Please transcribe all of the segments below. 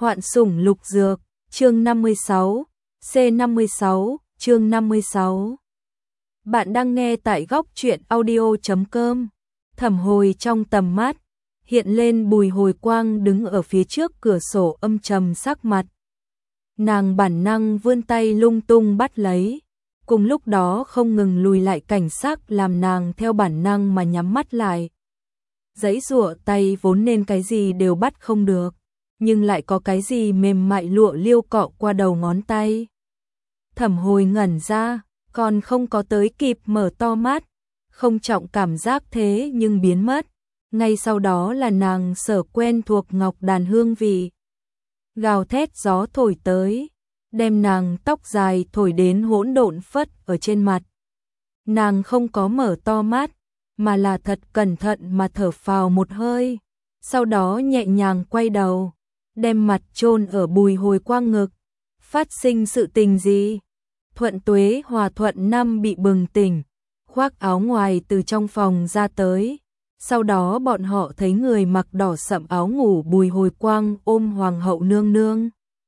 Hoạn sủng lục dược, chương 56, C56, chương 56. Bạn đang nghe tại góc truyện audio.com. Thẩm Hồi trong tầm mắt, hiện lên Bùi Hồi Quang đứng ở phía trước cửa sổ âm trầm sắc mặt. Nàng bản năng vươn tay lung tung bắt lấy, cùng lúc đó không ngừng lùi lại, cảnh sắc làm nàng theo bản năng mà nhắm mắt lại. Giãy giụa tay vốn nên cái gì đều bắt không được, nhưng lại có cái gì mềm mại lụa liêu cọ qua đầu ngón tay. Thẩm Hồi ngẩn ra, còn không có tới kịp mở to mắt, không trọng cảm giác thế nhưng biến mất. Ngay sau đó là nàng sở quen thuộc ngọc đàn hương vị. Gào thét gió thổi tới, đem nàng tóc dài thổi đến hỗn độn phất ở trên mặt. Nàng không có mở to mắt, mà là thật cẩn thận mà thở phào một hơi, sau đó nhẹ nhàng quay đầu, đem mặt chôn ở Bùi Hồi Quang ngực. Phát sinh sự tình gì? Thuận Tuế Hòa Thuận Năm bị bừng tỉnh, khoác áo ngoài từ trong phòng ra tới. Sau đó bọn họ thấy người mặc đỏ sậm áo ngủ Bùi Hồi Quang ôm Hoàng hậu nương nương.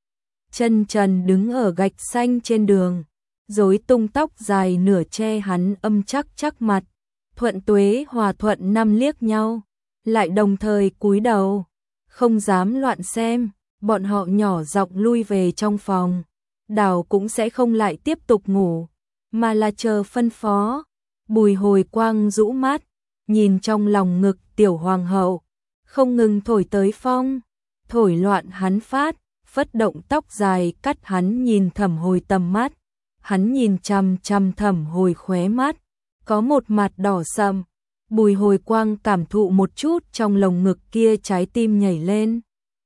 Chân trần đứng ở gạch xanh trên đường, rối tung tóc dài nửa che hắn âm chắc mặt. Thuận Tuế Hòa Thuận Năm liếc nhau, lại đồng thời cúi đầu, không dám loạn xem. Bọn họ nhỏ giọng lui về trong phòng. Đào cũng sẽ không lại tiếp tục ngủ, mà là chờ phân phó. Bùi Hồi Quang rũ mắt, nhìn trong lòng ngực tiểu hoàng hậu, không ngừng thổi tới phong, thổi loạn hắn phát, phất động tóc dài cắt hắn nhìn Thẩm Hồi tầm mắt. Hắn nhìn chằm chằm Thẩm Hồi khóe mắt, có một mặt đỏ sậm. Bùi Hồi Quang cảm thụ một chút trong lồng ngực kia, trái tim nhảy lên.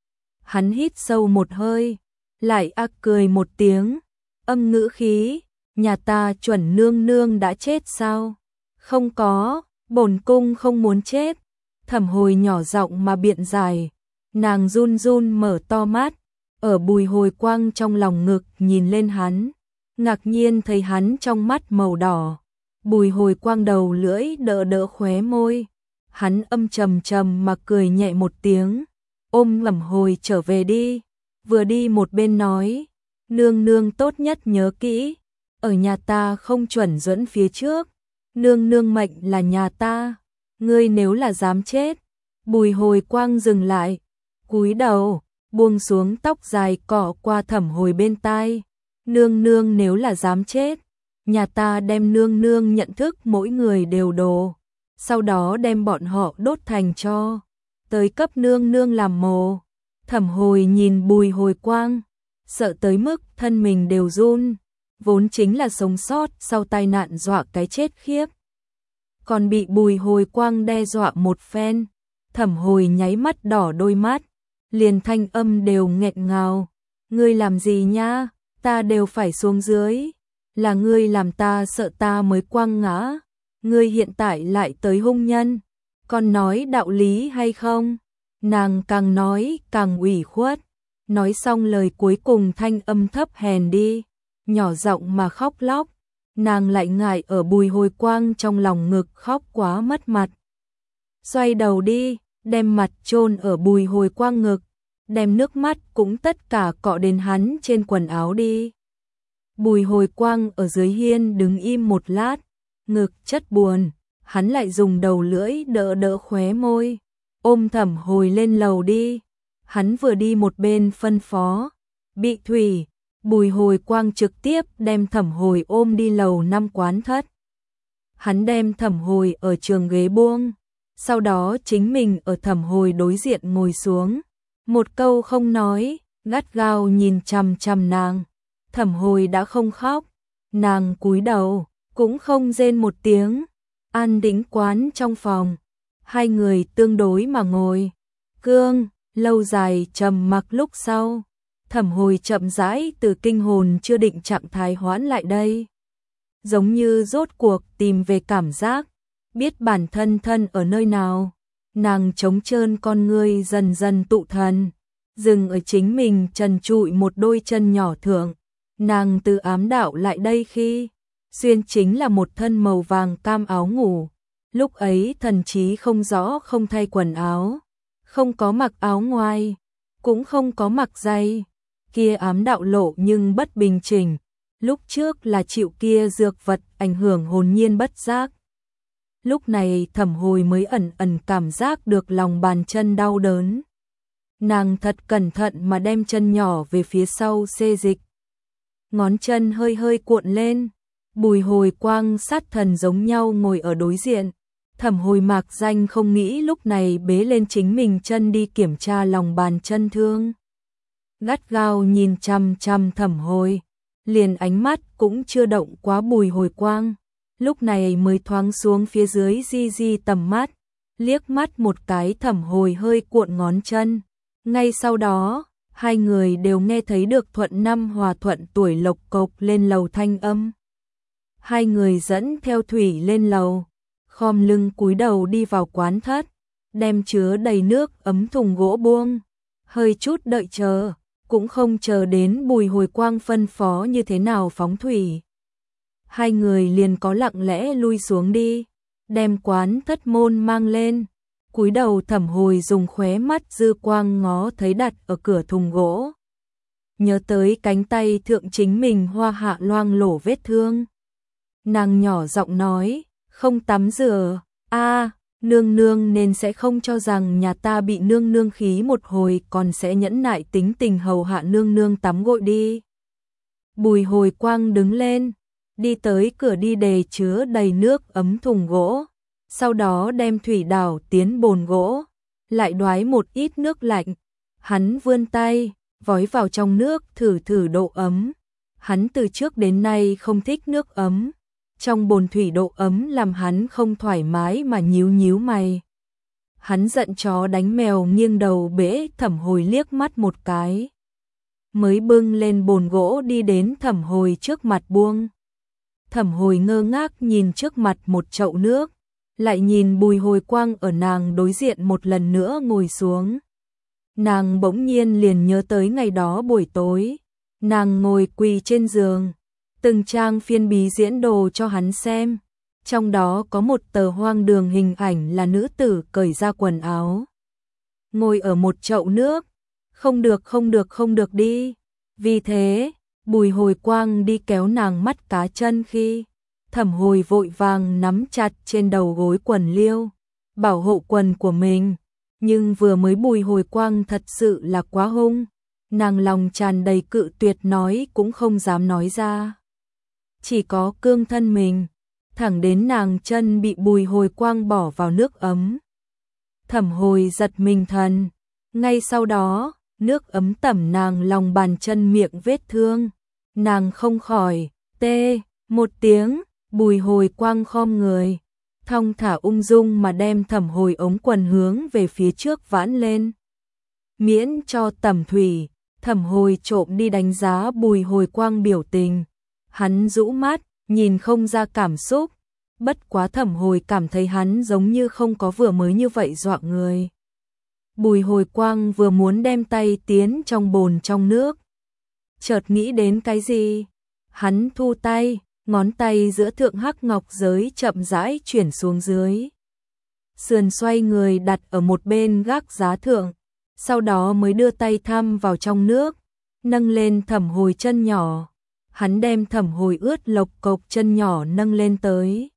Hắn hít sâu một hơi, lại ác cười một tiếng, âm ngữ khí, nhà ta chuẩn nương nương đã chết sao? Không có, bổn cung không muốn chết. Thẩm Hồi nhỏ giọng mà biện giải, nàng run run mở to mắt, ở Bùi Hồi Quang trong lòng ngực nhìn lên hắn, ngạc nhiên thấy hắn trong mắt màu đỏ. Bùi Hồi Quang đầu lưỡi đỡ khóe môi, hắn âm trầm mà cười nhẹ một tiếng, ôm Thẩm Hồi trở về đi. Vừa đi một bên nói, nương nương tốt nhất nhớ kỹ, ở nhà ta không chuẩn dẫn phía trước, nương nương mệnh là nhà ta, ngươi nếu là dám chết. Bùi Hồi Quang dừng lại, cúi đầu, buông xuống tóc dài cọ qua Thẩm Hồi bên tai, nương nương nếu là dám chết, nhà ta đem nương nương nhận thức mỗi người đều đồ, sau đó đem bọn họ đốt thành tro, tới cấp nương nương làm mồ. Thẩm Hồi nhìn Bùi Hồi Quang, sợ tới mức thân mình đều run, vốn chính là sống sót sau tai nạn dọa cái chết khiếp, còn bị Bùi Hồi Quang đe dọa một phen. Thẩm Hồi nháy mắt đỏ đôi mắt, liền thanh âm đều nghẹn ngào, ngươi làm gì nha, ta đều phải xuống dưới, là ngươi làm ta sợ ta mới quăng ngã, ngươi hiện tại lại tới hung nhân, còn nói đạo lý hay không? Nàng càng nói càng ủy khuất, nói xong lời cuối cùng thanh âm thấp hèn đi, nhỏ giọng mà khóc lóc. Nàng lại ngại ở Bùi Hồi Quang trong lòng ngực khóc quá mất mặt. Xoay đầu đi, đem mặt chôn ở Bùi Hồi Quang ngực, đem nước mắt cũng tất cả cọ đến hắn trên quần áo đi. Bùi Hồi Quang ở dưới hiên đứng im một lát, ngực chất buồn, hắn lại dùng đầu lưỡi đỡ khóe môi, ôm Thẩm Hồi lên lầu đi. Hắn vừa đi một bên phân phó, bị thủy. Bùi Hồi Quang trực tiếp đem Thẩm Hồi ôm đi lầu 5 quán thất. Hắn đem Thẩm Hồi ở trường ghế buông, sau đó chính mình ở Thẩm Hồi đối diện ngồi xuống, một câu không nói, gắt gao nhìn chằm chằm nàng. Thẩm Hồi đã không khóc, nàng cúi đầu, cũng không rên một tiếng. An tĩnh quán trong phòng, hai người tương đối mà ngồi. Cương, lâu dài trầm mặc lúc sau, Thẩm Hồi chậm rãi từ kinh hồn chưa định trạng thái hoãn lại đây. Giống như rốt cuộc tìm về cảm giác, biết bản thân thân ở nơi nào. Nàng trống trơn con ngươi dần dần tụ thần, dừng ở chính mình trần trụi một đôi chân nhỏ thượng. Nàng từ ám đạo lại đây khi xuyên chính là một thân màu vàng cam áo ngủ. Lúc ấy thần trí không rõ, không thay quần áo, không có mặc áo ngoài, cũng không có mặc giày. Kia ám đạo lộ nhưng bất bình chỉnh, lúc trước là chịu kia dược vật ảnh hưởng hồn nhiên bất giác. Lúc này Thẩm Hồi mới ẩn ẩn cảm giác được lòng bàn chân đau đớn. Nàng thật cẩn thận mà đem chân nhỏ về phía sau xê dịch. Ngón chân hơi hơi cuộn lên, Bùi Hồi Quang sát thần giống nhau ngồi ở đối diện. Thẩm Hồi mạc danh không nghĩ lúc này bế lên chính mình chân đi kiểm tra lòng bàn chân thương. Gắt gao nhìn chằm chằm Thẩm Hồi, liền ánh mắt cũng chưa động quá Bùi Hồi Quang. Lúc này mới thoáng xuống phía dưới di di tầm mắt, liếc mắt một cái Thẩm Hồi hơi cuộn ngón chân. Ngay sau đó, hai người đều nghe thấy được thuận năm hòa thuận tuổi lộc cộc lên lầu thanh âm. Hai người dẫn theo thủy lên lầu, khom lưng cúi đầu đi vào quán thất, đem chứa đầy nước ấm thùng gỗ buông, hơi chút đợi chờ, cũng không chờ đến Bùi Hồi Quang phân phó như thế nào phóng thủy. Hai người liền có lặng lẽ lui xuống đi, đem quán thất môn mang lên. Cúi đầu Thẩm Hồi dùng khóe mắt dư quang ngó thấy đặt ở cửa thùng gỗ. Nhớ tới cánh tay thượng chính mình hoa hạ loang lổ vết thương. Nàng nhỏ giọng nói, không tắm rửa, nương nương nên sẽ không cho rằng nhà ta bị nương nương khí một hồi còn sẽ nhẫn nại tính tình hầu hạ nương nương tắm gội đi. Bùi Hồi Quang đứng lên, đi tới cửa đi đề chứa đầy nước ấm thùng gỗ. Sau đó đem thủy đảo tiến bồn gỗ, lại đoái một ít nước lạnh. Hắn vươn tay, vói vào trong nước thử thử độ ấm. Hắn từ trước đến nay không thích nước ấm. Trong bồn thủy độ ấm làm hắn không thoải mái mà nhíu nhíu mày. Hắn giận chó đánh mèo nghiêng đầu bẽ Thẩm Hồi liếc mắt một cái. Mới bưng lên bồn gỗ đi đến Thẩm Hồi trước mặt buông. Thẩm Hồi ngơ ngác nhìn trước mặt một chậu nước. Lại nhìn Bùi Hồi Quang ở nàng đối diện một lần nữa ngồi xuống. Nàng bỗng nhiên liền nhớ tới ngày đó buổi tối. Nàng ngồi quỳ trên giường, từng trang phiên bí diễn đồ cho hắn xem. Trong đó có một tờ hoang đường hình ảnh là nữ tử cởi ra quần áo. Ngồi ở một chậu nước. Không được đi. Vì thế, Bùi Hồi Quang đi kéo nàng mắt cá chân khi Thẩm Hồi vội vàng nắm chặt trên đầu gối quần liêu, bảo hộ quần của mình. Nhưng vừa mới Bùi Hồi Quang thật sự là quá hung. Nàng lòng tràn đầy cự tuyệt nói cũng không dám nói ra. Chỉ có cương thân mình, thẳng đến nàng chân bị Bùi Hồi Quang bỏ vào nước ấm. Thẩm Hồi giật mình thần, ngay sau đó, nước ấm tẩm nàng lòng bàn chân miệng vết thương. Nàng không khỏi, tê, một tiếng. Bùi Hồi Quang khom người, thong thả ung dung mà đem Thẩm Hồi ống quần hướng về phía trước vãn lên. Miễn cho tẩm thủy, Thẩm Hồi trộm đi đánh giá Bùi Hồi Quang biểu tình. Hắn rũ mắt, nhìn không ra cảm xúc. Bất quá Thẩm Hồi cảm thấy hắn giống như không có vừa mới như vậy dọa người. Bùi Hồi Quang vừa muốn đem tay tiến trong bồn trong nước. Chợt nghĩ đến cái gì? Hắn thu tay. Ngón tay giữa thượng hắc ngọc giới chậm rãi chuyển xuống dưới. Sườn xoay người đặt ở một bên gác giá thượng, sau đó mới đưa tay thăm vào trong nước, nâng lên Thẩm Hồi chân nhỏ. Hắn đem Thẩm Hồi ướt lộc cộc chân nhỏ nâng lên tới.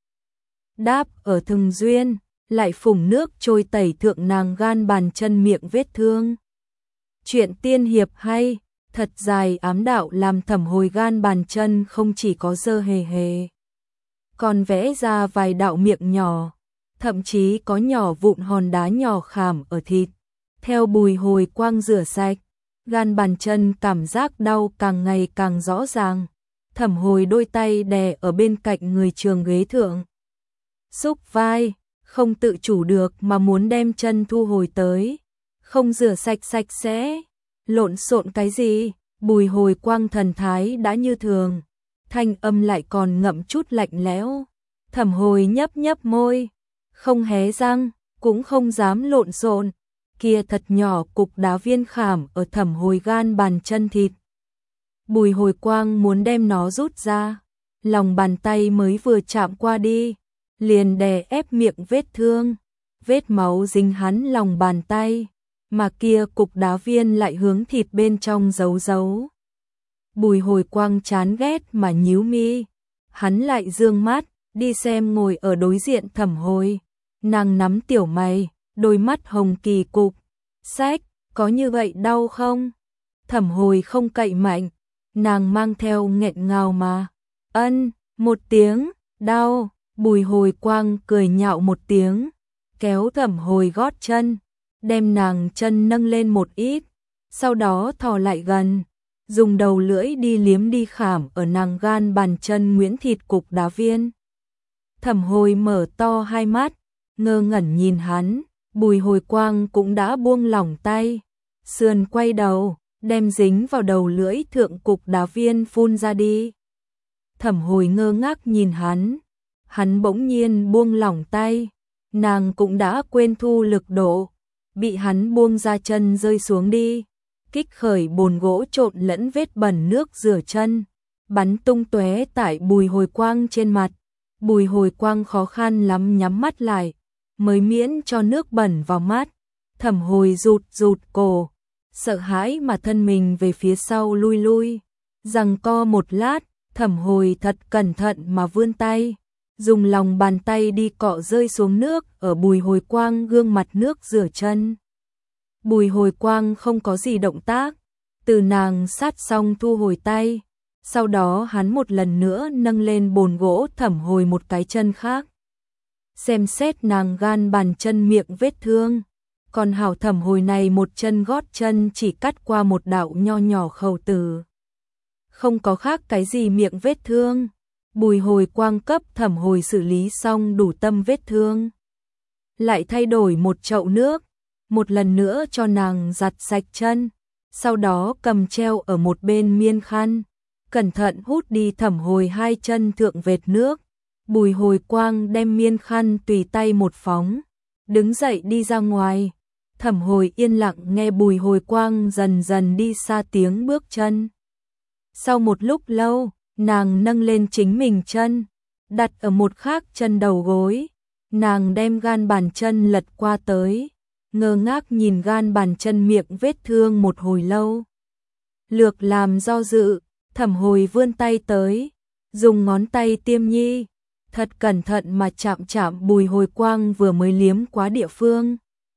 Đáp ở thừng duyên, lại phủng nước trôi tẩy thượng nàng gan bàn chân miệng vết thương. Chuyện tiên hiệp hay. Thật dài ám đạo làm Thẩm Hồi gan bàn chân không chỉ có dơ hề hề, còn vẽ ra vài đạo miệng nhỏ, thậm chí có nhỏ vụn hòn đá nhỏ khảm ở thịt. Theo Bùi Hồi Quang rửa sạch, gan bàn chân cảm giác đau càng ngày càng rõ ràng. Thẩm Hồi đôi tay đè ở bên cạnh người trường ghế thượng, xúc vai, không tự chủ được mà muốn đem chân thu hồi tới. Không rửa sạch sạch sẽ. Lộn xộn cái gì? Bùi Hồi Quang thần thái đã như thường, thanh âm lại còn ngậm chút lạnh lẽo. Thẩm Hồi nhấp nhấp môi, không hé răng, cũng không dám lộn xộn. Kia thật nhỏ cục đá viên khảm ở Thẩm Hồi gan bàn chân thịt. Bùi Hồi Quang muốn đem nó rút ra, lòng bàn tay mới vừa chạm qua đi, liền đè ép miệng vết thương, vết máu dính hắn lòng bàn tay. mà kia cục đá viên lại hướng thịt bên trong giấu giấu. Bùi Hồi Quang chán ghét mà nhíu mi, hắn lại dương mắt, đi xem ngồi ở đối diện Thẩm Hồi. Nàng nắm tiểu mày, đôi mắt hồng kỳ cục. Sách, có như vậy đau không? Thẩm Hồi không cậy mạnh, nàng mang theo nghẹn ngào mà. Ân, một tiếng, đau. Bùi Hồi Quang cười nhạo một tiếng, kéo Thẩm Hồi gót chân, đem nàng chân nâng lên một ít, sau đó thò lại gần, dùng đầu lưỡi đi liếm đi khảm ở nàng gan bàn chân nguyễn thịt cục đá viên. Thẩm Hồi mở to hai mắt, ngơ ngẩn nhìn hắn, Bùi Hồi Quang cũng đã buông lỏng tay, sườn quay đầu, đem dính vào đầu lưỡi thượng cục đá viên phun ra đi. Thẩm Hồi ngơ ngác nhìn hắn bỗng nhiên buông lỏng tay, nàng cũng đã quên thu lực độ, bị hắn buông ra chân rơi xuống đi, kích khởi bồn gỗ trộn lẫn vết bẩn nước rửa chân, bắn tung tóe tại Bùi Hồi Quang trên mặt. Bùi Hồi Quang khó khăn lắm nhắm mắt lại, mới miễn cho nước bẩn vào mắt. Thẩm Hồi rụt cổ, sợ hãi mà thân mình về phía sau lui, giằng co một lát, Thẩm Hồi thật cẩn thận mà vươn tay, dùng lòng bàn tay đi cọ rơi xuống nước ở Bùi Hồi Quang gương mặt nước rửa chân. Bùi Hồi Quang không có gì động tác, từ nàng sát xong thu hồi tay, sau đó hắn một lần nữa nâng lên bồn gỗ Thẩm Hồi một cái chân khác. Xem xét nàng gan bàn chân miệng vết thương, còn hảo Thẩm Hồi này một chân gót chân chỉ cắt qua một đạo nho nhỏ khẩu tử. Không có khác cái gì miệng vết thương. Bùi Hồi Quang cấp Thẩm Hồi xử lý xong đủ tâm vết thương, lại thay đổi một chậu nước, một lần nữa cho nàng giặt sạch chân, sau đó cầm treo ở một bên miên khăn, cẩn thận hút đi Thẩm Hồi hai chân thượng vệt nước. Bùi Hồi Quang đem miên khăn tùy tay một phóng, đứng dậy đi ra ngoài. Thẩm Hồi yên lặng nghe Bùi Hồi Quang dần dần đi xa tiếng bước chân. Sau một lúc lâu, nàng nâng lên chính mình chân, đặt ở một khác chân đầu gối, nàng đem gan bàn chân lật qua tới, ngơ ngác nhìn gan bàn chân miệng vết thương một hồi lâu. Lược làm do dự, Thẩm Hồi vươn tay tới, dùng ngón tay tiêm nhi, thật cẩn thận mà chạm Bùi Hồi Quang vừa mới liếm quá địa phương.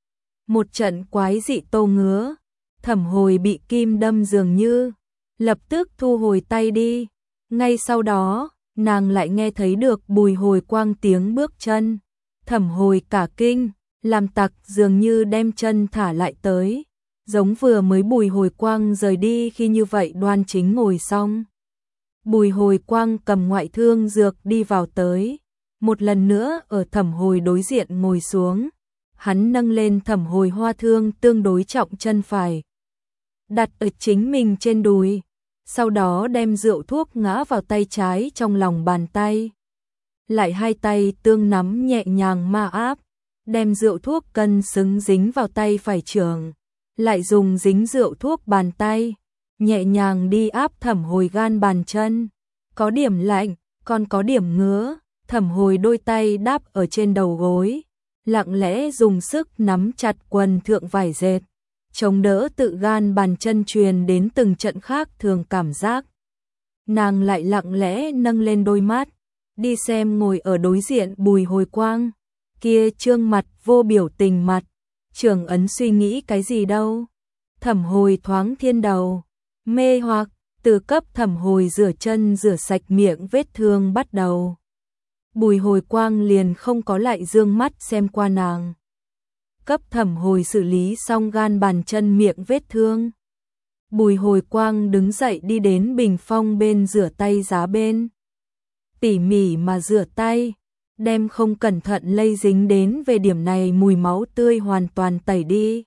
Một trận quái dị tô ngứa, Thẩm Hồi bị kim đâm dường như, lập tức thu hồi tay đi. Ngay sau đó, nàng lại nghe thấy được Bùi Hồi Quang tiếng bước chân. Thẩm Hồi cả kinh, làm tặc dường như đem chân thả lại tới, giống vừa mới Bùi Hồi Quang rời đi khi như vậy đoan chính ngồi xong. Bùi Hồi Quang cầm ngoại thương dược đi vào tới, một lần nữa ở Thẩm Hồi đối diện ngồi xuống. Hắn nâng lên Thẩm Hồi hoa thương tương đối trọng chân phải, đặt ở chính mình trên đùi, sau đó đem rượu thuốc ngã vào tay trái trong lòng bàn tay. Lại hai tay tương nắm nhẹ nhàng ma áp, đem rượu thuốc cân xứng dính vào tay phải trưởng, lại dùng dính rượu thuốc bàn tay, nhẹ nhàng đi áp Thẩm Hồi gan bàn chân. Có điểm lạnh, còn có điểm ngứa, Thẩm Hồi đôi tay đáp ở trên đầu gối, lặng lẽ dùng sức nắm chặt quần thượng vải dệt, chống đỡ tự gan bàn chân truyền đến từng trận khác thường cảm giác. Nàng lại lặng lẽ nâng lên đôi mắt, đi xem ngồi ở đối diện Bùi Hồi Quang, kia trương mặt vô biểu tình mặt, Trường Ấn suy nghĩ cái gì đâu. Thẩm Hồi thoáng thiên đầu, mê hoặc, từ cấp Thẩm Hồi rửa chân rửa sạch miệng vết thương bắt đầu. Bùi Hồi Quang liền không có lại dương mắt xem qua nàng. Cấp Thẩm Hồi xử lý xong gan bàn chân miệng vết thương. Bùi Hồi Quang đứng dậy đi đến bình phong bên rửa tay giá bên. Tỉ mỉ mà rửa tay, đem không cẩn thận lây dính đến về điểm này mùi máu tươi hoàn toàn tẩy đi.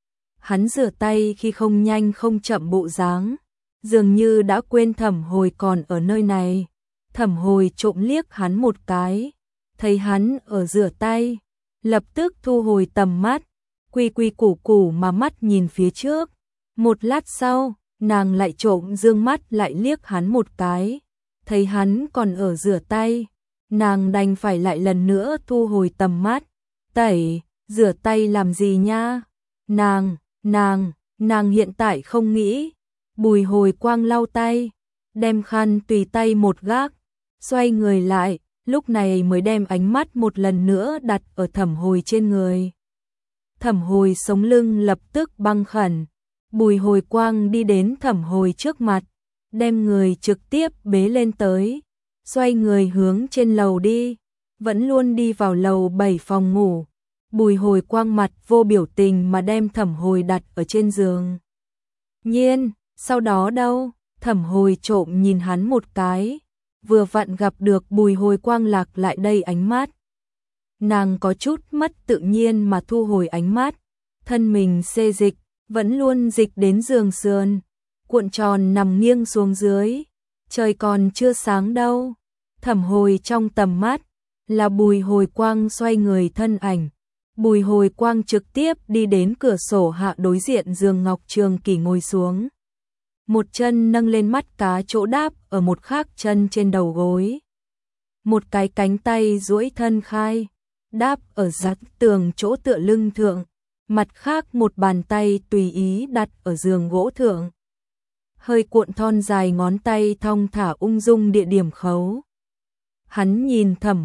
Hắn rửa tay khi không nhanh không chậm bộ dáng, dường như đã quên Thẩm Hồi còn ở nơi này. Thẩm Hồi trộm liếc hắn một cái, thấy hắn ở rửa tay, lập tức thu hồi tầm mắt, quy quy củ củ mà mắt nhìn phía trước. Một lát sau, nàng lại trộm dương mắt lại liếc hắn một cái, thấy hắn còn ở rửa tay, nàng đành phải lại lần nữa thu hồi tầm mắt. Tẩy, rửa tay làm gì nha? Nàng hiện tại không nghĩ. Bùi Hồi Quang lau tay, đem khăn tùy tay một gác, xoay người lại, lúc này mới đem ánh mắt một lần nữa đặt ở Thẩm Hồi trên người. Thẩm Hồi sống lưng lập tức băng khẩn. Bùi Hồi Quang đi đến Thẩm Hồi trước mặt, đem người trực tiếp bế lên tới, xoay người hướng trên lầu đi, vẫn luôn đi vào lầu 7 phòng ngủ. Bùi Hồi Quang mặt vô biểu tình mà đem Thẩm Hồi đặt ở trên giường. Nhiên, sau đó đâu? Thẩm Hồi trộm nhìn hắn một cái, vừa vặn gặp được Bùi Hồi Quang lạc lại đây ánh mắt. Nàng có chút mất tự nhiên mà thu hồi ánh mắt, thân mình xê dịch, vẫn luôn dịch đến giường sườn, cuộn tròn nằm nghiêng xuống dưới. Trời còn chưa sáng đâu. Thẩm Hồi trong tầm mắt là Bùi Hồi Quang xoay người thân ảnh. Bùi Hồi Quang trực tiếp đi đến cửa sổ hạ đối diện giường Ngọc Trường Kỳ ngồi xuống. Một chân nâng lên mắt cá chỗ đáp ở một khác chân trên đầu gối. Một cái cánh tay duỗi thân khai, đáp ở dắt tường chỗ tựa lưng thượng. Mặt khác một bàn tay tùy ý đặt ở giường gỗ thượng. Hơi cuộn thon dài ngón tay thong thả ung dung địa điểm khấu. Hắn nhìn Thẩm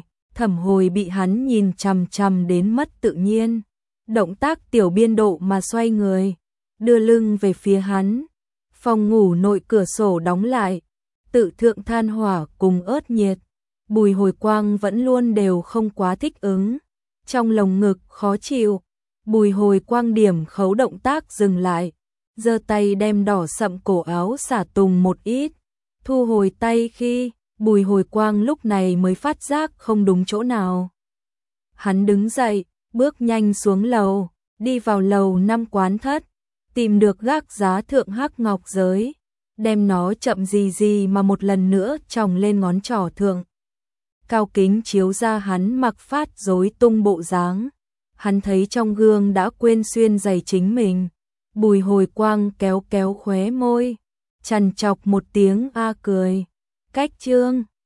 Hồi bị hắn nhìn chằm chằm đến mất tự nhiên. Động tác tiểu biên độ mà xoay người, đưa lưng về phía hắn. Phòng ngủ nội cửa sổ đóng lại, tự thượng than hỏa cùng ớt nhiệt. Bùi Hồi Quang vẫn luôn đều không quá thích ứng. Trong lồng ngực khó chịu, Bùi Hồi Quang điểm khấu động tác dừng lại, giơ tay đem đỏ sậm cổ áo xả tùng một ít. Thu hồi tay khi Bùi Hồi Quang lúc này mới phát giác không đúng chỗ nào. Hắn đứng dậy, bước nhanh xuống lầu, đi vào lầu 5 quán thất, tìm được gác giá thượng hắc ngọc giới, đem nó chậm gì mà một lần nữa chồng lên ngón trỏ thượng. Cao kính chiếu ra hắn mặc phát rối tung bộ dáng. Hắn thấy trong gương đã quên xuyên giày chính mình. Bùi Hồi Quang kéo khóe môi, chằn chọc một tiếng a cười. Cách chương